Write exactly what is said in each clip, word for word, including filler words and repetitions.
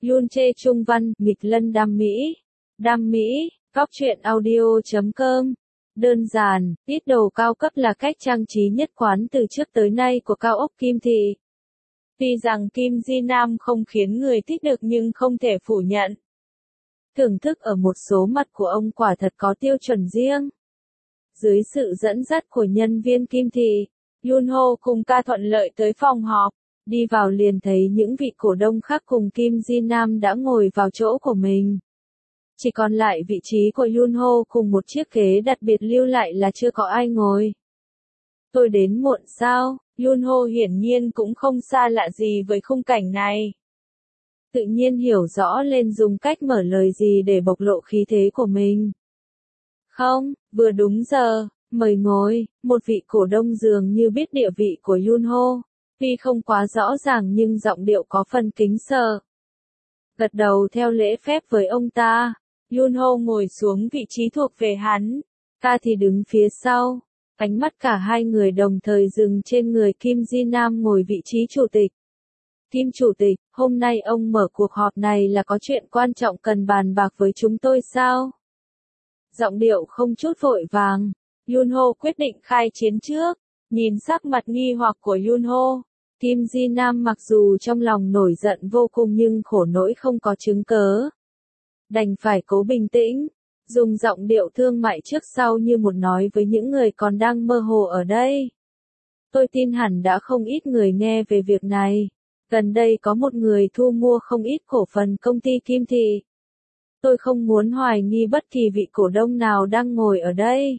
Yoon Chae Trung văn, nghịch lân đam mỹ. Đam mỹ, góc truyện audio chấm com. Đơn giản, ít đồ cao cấp là cách trang trí nhất quán từ trước tới nay của cao ốc Kim Thị. Tuy rằng Kim Ji Nam không khiến người thích được nhưng không thể phủ nhận. Thưởng thức ở một số mặt của ông quả thật có tiêu chuẩn riêng. Dưới sự dẫn dắt của nhân viên Kim Thị, Yoon Ho cùng ca thuận lợi tới phòng họp. Đi vào liền thấy những vị cổ đông khác cùng Kim Ji Nam đã ngồi vào chỗ của mình. Chỉ còn lại vị trí của Yoon Ho cùng một chiếc ghế đặc biệt lưu lại là chưa có ai ngồi. Tôi đến muộn sao? Yoon Ho hiển nhiên cũng không xa lạ gì với khung cảnh này. Tự nhiên hiểu rõ lên dùng cách mở lời gì để bộc lộ khí thế của mình. Không, vừa đúng giờ, mời ngồi, một vị cổ đông dường như biết địa vị của Yoon Ho. Tuy không quá rõ ràng nhưng giọng điệu có phần kính sợ. Gật đầu theo lễ phép với ông ta, Yoon Ho ngồi xuống vị trí thuộc về hắn, ca thì đứng phía sau. Ánh mắt cả hai người đồng thời dừng trên người Kim Ji Nam ngồi vị trí chủ tịch. Kim chủ tịch, hôm nay ông mở cuộc họp này là có chuyện quan trọng cần bàn bạc với chúng tôi sao? Giọng điệu không chút vội vàng, Yoon Ho quyết định khai chiến trước. Nhìn sắc mặt nghi hoặc của Yoon Ho, Kim Ji Nam mặc dù trong lòng nổi giận vô cùng nhưng khổ nỗi không có chứng cớ. Đành phải cố bình tĩnh, dùng giọng điệu thương mại trước sau như một nói với những người còn đang mơ hồ ở đây. Tôi tin hẳn đã không ít người nghe về việc này. Gần đây có một người thu mua không ít cổ phần công ty Kim Thị. Tôi không muốn hoài nghi bất kỳ vị cổ đông nào đang ngồi ở đây.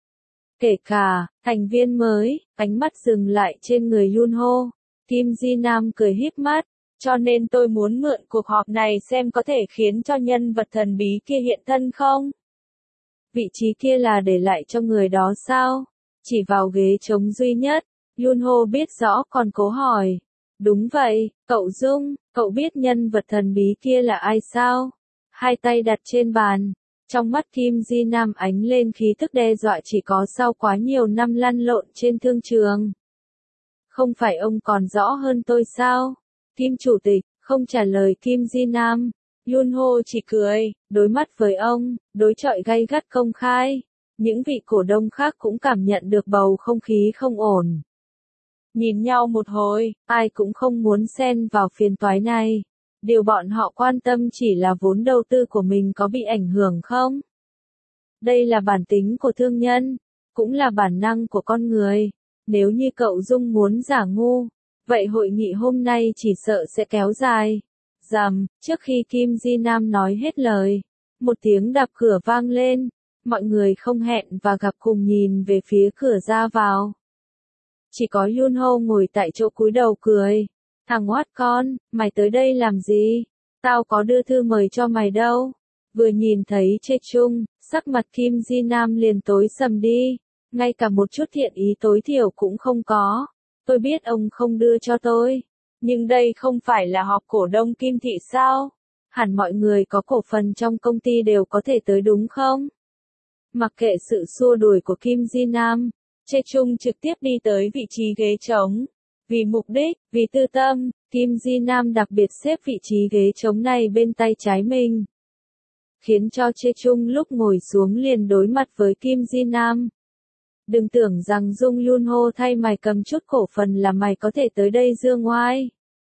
Kể cả, thành viên mới, ánh mắt dừng lại trên người Yoon Ho. Kim Ji Nam cười híp mắt, cho nên tôi muốn mượn cuộc họp này xem có thể khiến cho nhân vật thần bí kia hiện thân không? Vị trí kia là để lại cho người đó sao? Chỉ vào ghế trống duy nhất, Yoon Ho biết rõ còn cố hỏi. Đúng vậy, cậu Dung, cậu biết nhân vật thần bí kia là ai sao? Hai tay đặt trên bàn. Trong mắt Kim Ji Nam ánh lên khí tức đe dọa chỉ có sau quá nhiều năm lăn lộn trên thương trường. Không phải ông còn rõ hơn tôi sao? Kim chủ tịch, không trả lời Kim Ji Nam. Yoon Ho chỉ cười, đối mắt với ông, đối chọi gay gắt công khai. Những vị cổ đông khác cũng cảm nhận được bầu không khí không ổn. Nhìn nhau một hồi, ai cũng không muốn xen vào phiền toái này. Điều bọn họ quan tâm chỉ là vốn đầu tư của mình có bị ảnh hưởng không? Đây là bản tính của thương nhân, cũng là bản năng của con người. Nếu như cậu Dung muốn giả ngu, vậy hội nghị hôm nay chỉ sợ sẽ kéo dài. Rầm, trước khi Kim Ji Nam nói hết lời, một tiếng đập cửa vang lên, mọi người không hẹn và gặp cùng nhìn về phía cửa ra vào. Chỉ có Yoon Ho ngồi tại chỗ cúi đầu cười. Thằng oát con, mày tới đây làm gì? Tao có đưa thư mời cho mày đâu. Vừa nhìn thấy Chae Trung, sắc mặt Kim Ji Nam liền tối sầm đi. Ngay cả một chút thiện ý tối thiểu cũng không có. Tôi biết ông không đưa cho tôi. Nhưng đây không phải là họp cổ đông Kim Thị sao? Hẳn mọi người có cổ phần trong công ty đều có thể tới đúng không? Mặc kệ sự xua đuổi của Kim Ji Nam, Chae Trung trực tiếp đi tới vị trí ghế trống. Vì mục đích, vì tư tâm, Kim Ji Nam đặc biệt xếp vị trí ghế trống này bên tay trái mình. Khiến cho Chae Trung lúc ngồi xuống liền đối mặt với Kim Ji Nam. Đừng tưởng rằng Dung Yoon Ho thay mày cầm chút cổ phần là mày có thể tới đây dương oai.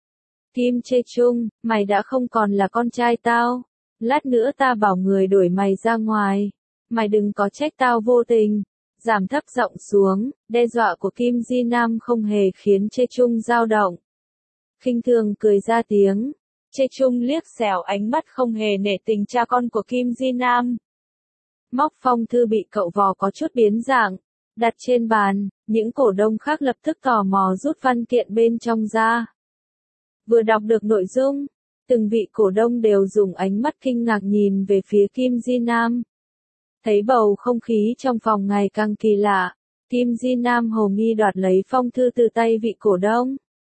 Kim Chae Trung, mày đã không còn là con trai tao. Lát nữa ta bảo người đuổi mày ra ngoài. Mày đừng có trách tao vô tình. Giảm thấp giọng xuống, đe dọa của Kim Ji Nam không hề khiến Chae Trung dao động. Khinh thường cười ra tiếng. Chae Trung liếc xẻo ánh mắt không hề nể tình cha con của Kim Ji Nam. Móc phong thư bị cậu vò có chút biến dạng, đặt trên bàn, những cổ đông khác lập tức tò mò rút văn kiện bên trong ra. Vừa đọc được nội dung, từng vị cổ đông đều dùng ánh mắt kinh ngạc nhìn về phía Kim Ji Nam. Thấy bầu không khí trong phòng ngày càng kỳ lạ, Kim Ji Nam hồ nghi đoạt lấy phong thư từ tay vị cổ đông.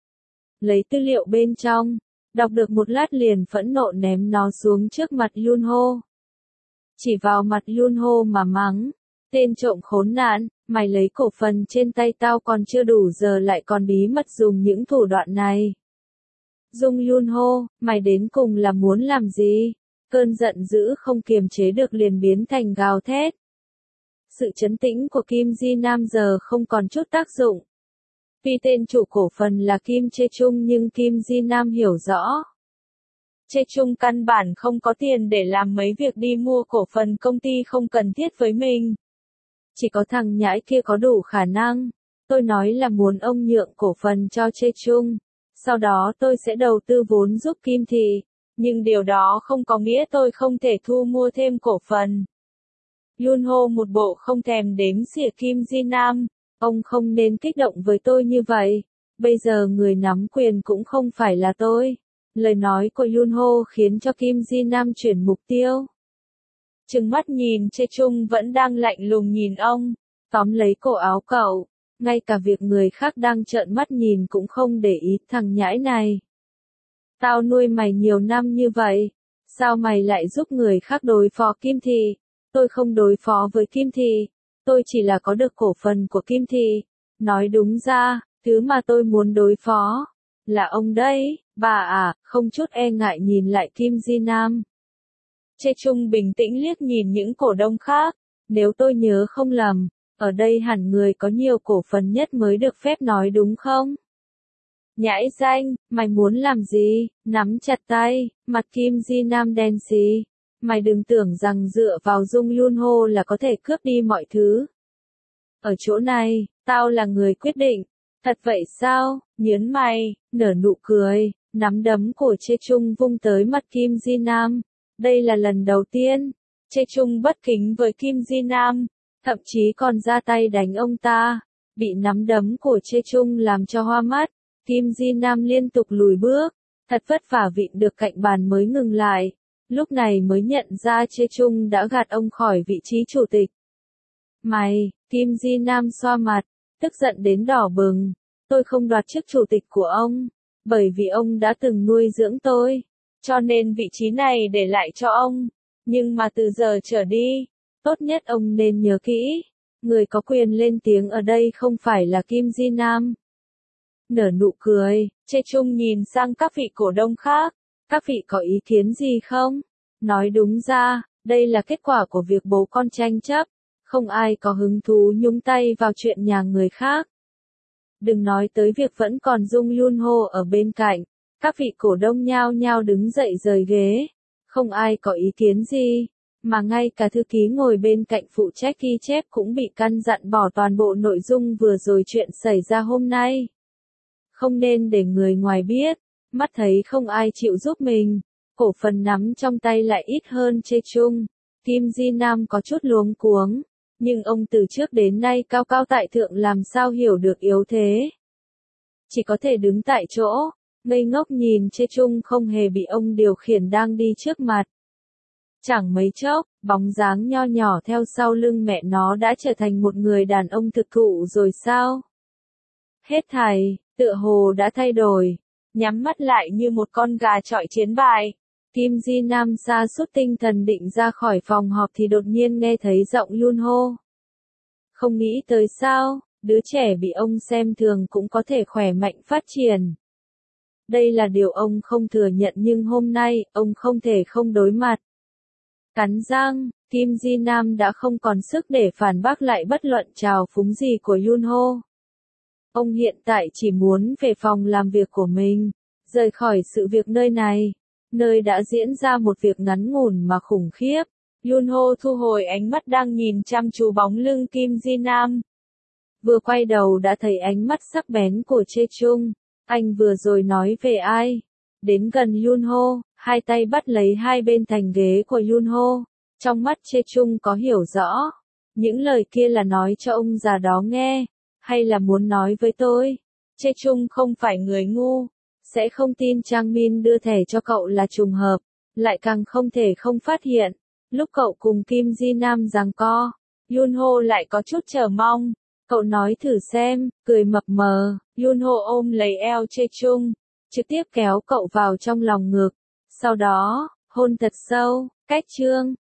Lấy tư liệu bên trong, đọc được một lát liền phẫn nộ ném nó xuống trước mặt Yoon Ho. Chỉ vào mặt Yoon Ho mà mắng, tên trộm khốn nạn, mày lấy cổ phần trên tay tao còn chưa đủ giờ lại còn bí mật dùng những thủ đoạn này. Jung Yun Ho, mày đến cùng là muốn làm gì? Cơn giận dữ không kiềm chế được liền biến thành gào thét. Sự trấn tĩnh của Kim Ji Nam giờ không còn chút tác dụng. Tuy tên chủ cổ phần là Kim Chae Chung nhưng Kim Ji Nam hiểu rõ. Chae Chung căn bản không có tiền để làm mấy việc đi mua cổ phần công ty không cần thiết với mình. Chỉ có thằng nhãi kia có đủ khả năng. Tôi nói là muốn ông nhượng cổ phần cho Chae Chung. Sau đó tôi sẽ đầu tư vốn giúp Kim Thị. Nhưng điều đó không có nghĩa tôi không thể thu mua thêm cổ phần. Yun Ho một bộ không thèm đếm xỉa Kim Ji Nam. Ông không nên kích động với tôi như vậy. Bây giờ người nắm quyền cũng không phải là tôi. Lời nói của Yun Ho khiến cho Kim Ji Nam chuyển mục tiêu. Trừng mắt nhìn Chae Chung vẫn đang lạnh lùng nhìn ông. Tóm lấy cổ áo cậu. Ngay cả việc người khác đang trợn mắt nhìn cũng không để ý thằng nhãi này. Tao nuôi mày nhiều năm như vậy. Sao mày lại giúp người khác đối phó Kim Thị? Tôi không đối phó với Kim Thị. Tôi chỉ là có được cổ phần của Kim Thị. Nói đúng ra, thứ mà tôi muốn đối phó là ông đấy. Bà à, không chút e ngại nhìn lại Kim Ji Nam. Chae Chung bình tĩnh liếc nhìn những cổ đông khác. Nếu tôi nhớ không lầm, ở đây hẳn người có nhiều cổ phần nhất mới được phép nói đúng không? Nhãi danh, mày muốn làm gì? Nắm chặt tay, mặt Kim Ji Nam đen xì. Mày đừng tưởng rằng dựa vào Jung Yun Ho là có thể cướp đi mọi thứ. Ở chỗ này, tao là người quyết định. Thật vậy sao? Nhớn mày, nở nụ cười, nắm đấm của Chae Chung vung tới mặt Kim Ji Nam. Đây là lần đầu tiên, Chae Chung bất kính với Kim Ji Nam, thậm chí còn ra tay đánh ông ta. Bị nắm đấm của Chae Chung làm cho hoa mắt, Kim Ji Nam liên tục lùi bước, thật vất vả vịn được cạnh bàn mới ngừng lại. Lúc này mới nhận ra Chae Chung đã gạt ông khỏi vị trí chủ tịch. Mày, Kim Ji Nam xoa mặt, tức giận đến đỏ bừng. Tôi không đoạt chức chủ tịch của ông, bởi vì ông đã từng nuôi dưỡng tôi, cho nên vị trí này để lại cho ông. Nhưng mà từ giờ trở đi, tốt nhất ông nên nhớ kỹ, người có quyền lên tiếng ở đây không phải là Kim Ji Nam. Nở nụ cười, Chae Chung nhìn sang các vị cổ đông khác. Các vị có ý kiến gì không? Nói đúng ra, đây là kết quả của việc bố con tranh chấp. Không ai có hứng thú nhúng tay vào chuyện nhà người khác. Đừng nói tới việc vẫn còn Jung Yun Ho ở bên cạnh. Các vị cổ đông nhao nhao đứng dậy rời ghế. Không ai có ý kiến gì. Mà ngay cả thư ký ngồi bên cạnh phụ trách ghi chép cũng bị căn dặn bỏ toàn bộ nội dung vừa rồi chuyện xảy ra hôm nay. Không nên để người ngoài biết. Mắt thấy không ai chịu giúp mình. Cổ phần nắm trong tay lại ít hơn Chae Chung. Kim Ji Nam có chút luống cuống. Nhưng ông từ trước đến nay cao cao tại thượng làm sao hiểu được yếu thế. Chỉ có thể đứng tại chỗ, ngây ngốc nhìn Chae Chung không hề bị ông điều khiển đang đi trước mặt. Chẳng mấy chốc, bóng dáng nho nhỏ theo sau lưng mẹ nó đã trở thành một người đàn ông thực thụ rồi sao? Hết thảy, tựa hồ đã thay đổi. Nhắm mắt lại như một con gà chọi chiến bài. Kim Ji Nam sa sút tinh thần định ra khỏi phòng họp thì đột nhiên nghe thấy giọng Yun Ho. Không nghĩ tới sao, đứa trẻ bị ông xem thường cũng có thể khỏe mạnh phát triển. Đây là điều ông không thừa nhận nhưng hôm nay, ông không thể không đối mặt. Cắn răng, Kim Ji Nam đã không còn sức để phản bác lại bất luận trào phúng gì của Yun Ho. Ông hiện tại chỉ muốn về phòng làm việc của mình, rời khỏi sự việc nơi này, nơi đã diễn ra một việc ngắn ngủn mà khủng khiếp. Yun Ho thu hồi ánh mắt đang nhìn chăm chú bóng lưng Kim Ji Nam. Vừa quay đầu đã thấy ánh mắt sắc bén của Chae Chung. Anh vừa rồi nói về ai? Đến gần Yun Ho, hai tay bắt lấy hai bên thành ghế của Yun Ho. Trong mắt Chae Chung có hiểu rõ. Những lời kia là nói cho ông già đó nghe. Hay là muốn nói với tôi? Chae Chung không phải người ngu. Sẽ không tin Chang Min đưa thẻ cho cậu là trùng hợp. Lại càng không thể không phát hiện. Lúc cậu cùng Kim Ji Nam giằng co, Yun Ho lại có chút chờ mong. Cậu nói thử xem, cười mập mờ. Yun Ho ôm lấy eo Chae Chung, trực tiếp kéo cậu vào trong lòng ngực. Sau đó, hôn thật sâu. Cách chương